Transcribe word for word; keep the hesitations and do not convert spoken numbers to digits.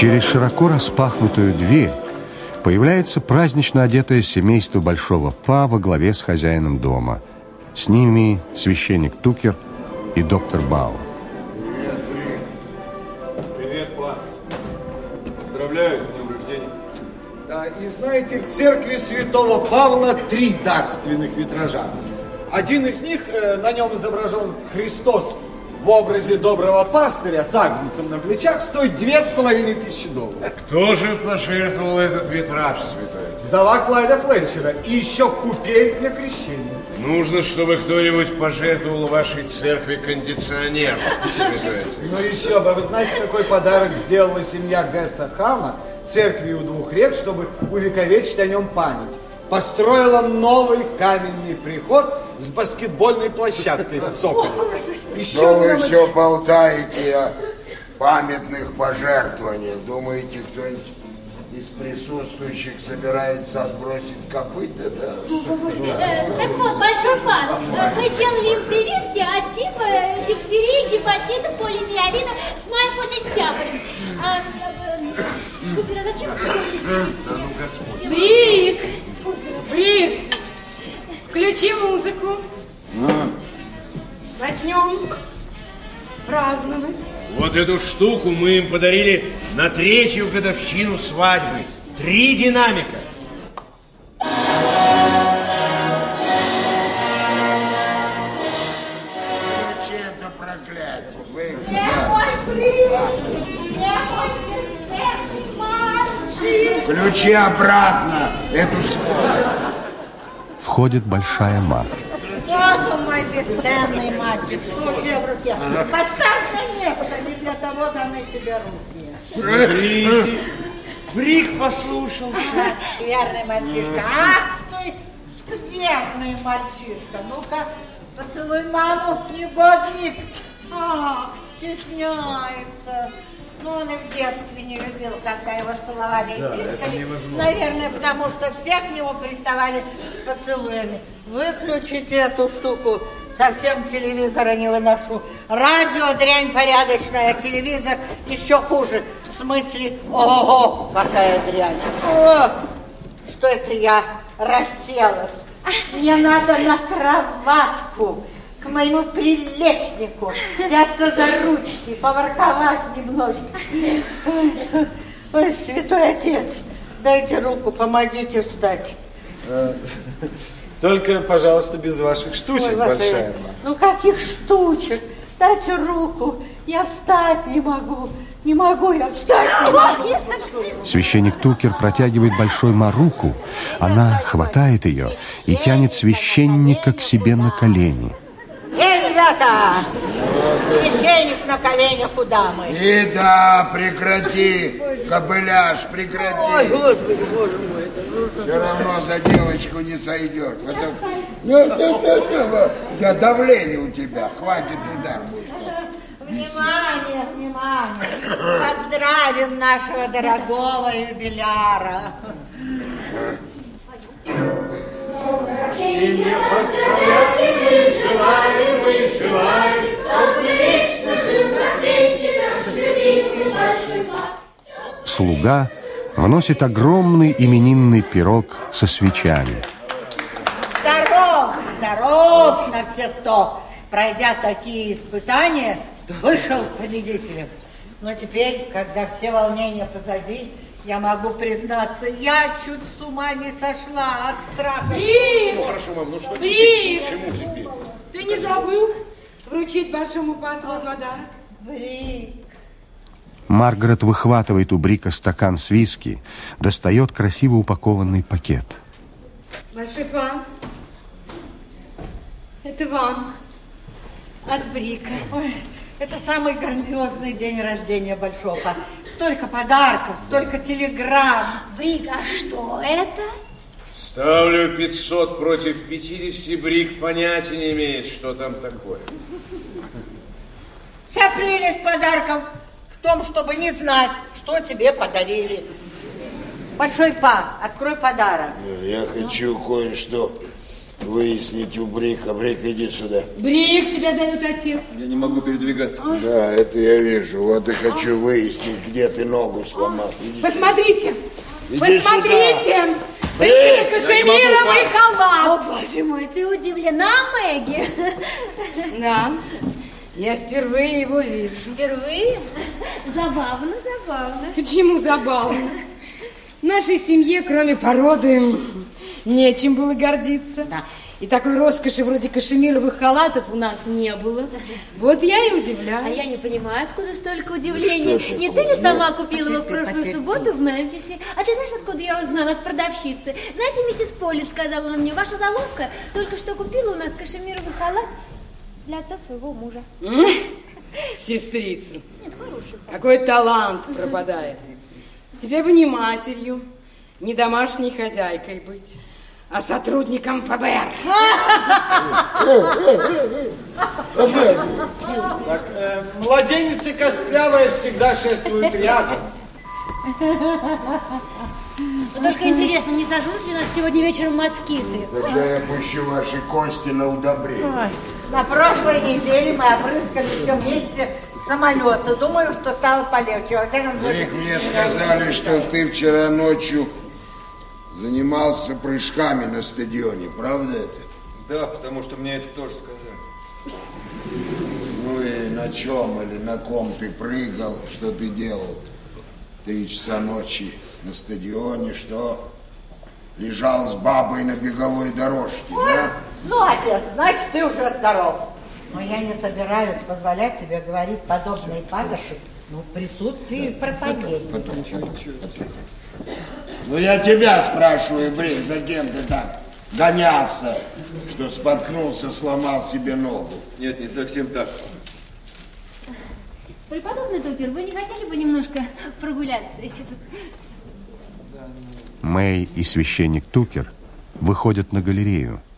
Через широко распахнутую дверь появляется празднично одетое семейство Большого Па во главе с хозяином дома. С ними священник Тукер и доктор Бау. Привет, Брик. Привет, Па. Поздравляю с днем рождения. Да, и знаете, в церкви святого Павла три дарственных витража. Один из них, э, на нем изображен Христос в образе доброго пастыря с агнцем на плечах, стоит две с половиной тысячи долларов. Кто же пожертвовал этот витраж, святой отец? Вдова Клайда Флетчера. И еще купель для крещения. Нужно, чтобы кто-нибудь пожертвовал вашей церкви кондиционер, святой отец. Ну еще бы, вы знаете, какой подарок сделала семья Гэса Хама церкви у двух рек, чтобы увековечить о нем память? Построила новый каменный приход с баскетбольной площадкой в цоколе. Еще Но вы нам... все болтаете о памятных пожертвованиях. Думаете, кто-нибудь из присутствующих собирается отбросить копыта? Да? Так вот, Большой Па, мы сделали им прививки от тифа, дифтерии, гепатита, полимиелита с мая по сентябрь. А, Купер, а зачем? Да ну, Господь. Брик! Брик! Включи музыку. А? Начнем праздновать. Вот эту штуку мы им подарили на третью годовщину свадьбы. Три динамика. Ключи это проклятие. Вы... Ключи обратно. Эту сволочь. Входит Большая Ма. Вот он, мой бесценный мальчик, что у тебя в руке? Поставь на место, не для того даны тебе руки. Смотрите, Брик послушался. Верный мальчишка. Ах ты, скверный мальчишка. Ну-ка, поцелуй маму, негодник. Ах, стесняется. Ну, он и в детстве не любил, когда его целовали и Да, тискали. Наверное, потому что все к нему приставали с поцелуями. Выключите эту штуку. Совсем телевизора не выношу. Радио дрянь порядочная, а телевизор еще хуже. В смысле, ого, какая дрянь. О, что это я расселась? Мне надо на кроватку. К моему прелестнику, взяться за ручки, поворковать немножко. Ой, святой отец, дайте руку, помогите встать. Только, пожалуйста, без ваших штучек, Ой, Большая Ма. Ну, каких штучек? Дайте руку, я встать не могу. Не могу я встать, не могу. Священник Тукер протягивает Большой Ма руку. Она хватает ее и тянет священника к себе на колени. Эй, ребята! Священник на коленях у дамы. И да, прекрати, кобыляш, прекрати. Ой, Господи, Боже мой. Это... Все равно за девочку не сойдет. Это... Нет, нет, нет, нет. Я давление у тебя, хватит удар будет. Внимание, внимание. Поздравим нашего дорогого юбиляра. И не поздравляем, мы желаем, мы желаем, чтоб мы вечно жил на свете наш любимый Большой Па. Слуга вносит огромный именинный пирог со свечами. Здоров, здоров на все сто. Пройдя такие испытания, вышел победителем. Но теперь, когда все волнения позади, я могу признаться, я чуть с ума не сошла от страха. Брик! Ну хорошо, мам, ну что Брик! теперь? Почему теперь? Ты не забыл вручить Большому Па свой подарок? Брик. Маргарет выхватывает у Брика стакан с виски, достает красиво упакованный пакет. Большой Па, это вам от Брика. Ой, это самый грандиозный день рождения Большого Па. Столько подарков, столько телеграмм. Брик, а что это? Ставлю пятьсот против пятидесяти, Брик понятия не имеет, что там такое. Вся прелесть подарков в том, чтобы не знать, что тебе подарили. Большой Па, открой подарок. Я хочу кое-что выяснить у Брика. Брик, иди сюда. Брик, тебя зовет отец. Я не могу передвигаться. А? Да, это я вижу. Вот и хочу выяснить, где ты ногу сломал. Иди Посмотрите. Иди Посмотрите. Сюда. Брик, кашемировый халат. О, боже мой, ты удивлена, Мэгги? Да. Я впервые его вижу. Впервые? Забавно, забавно. Почему забавно? В нашей семье, кроме породы, нечем было гордиться. Да. И такой роскоши вроде кашемировых халатов у нас не было. Вот я и удивляюсь. А я не понимаю, откуда столько удивлений. Ну, не ты ли сама купила его в прошлую субботу в Мемфисе? А ты знаешь, откуда я узнала? От продавщицы. Знаете, миссис Поллит сказала она мне, ваша заловка только что купила у нас кашемировый халат для отца своего мужа. Сестрица, какой талант пропадает. Тебе бы не матерью, не домашней хозяйкой быть, а сотрудником ФБР. Так, э, младенец и костлявая всегда шествуют рядом. Только интересно, не сожрут ли нас сегодня вечером москиты? Тогда я пущу ваши кости на удобрение. Ой, на прошлой неделе мы опрыскали все вместе с самолета. Думаю, что стало полегче. Во всяком случае, Брик, мне сказали, что ты вчера ночью занимался прыжками на стадионе. Правда это? Да, потому что мне это тоже сказали. Ну и на чем или на ком ты прыгал? Что ты делал? Три часа ночи на стадионе, что лежал с бабой на беговой дорожке, да? Ну, отец, значит, ты уже здоров. Но я не собираюсь позволять тебе говорить подобные пагаши, ну, в присутствии проповедника. Потом, потом, потом. Ну, я тебя спрашиваю, Брик, за кем ты так гонялся, что споткнулся, сломал себе ногу? Нет, не совсем так. Преподобный Тукер, вы не хотели бы немножко прогуляться? Мэй и священник Тукер выходят на галерею.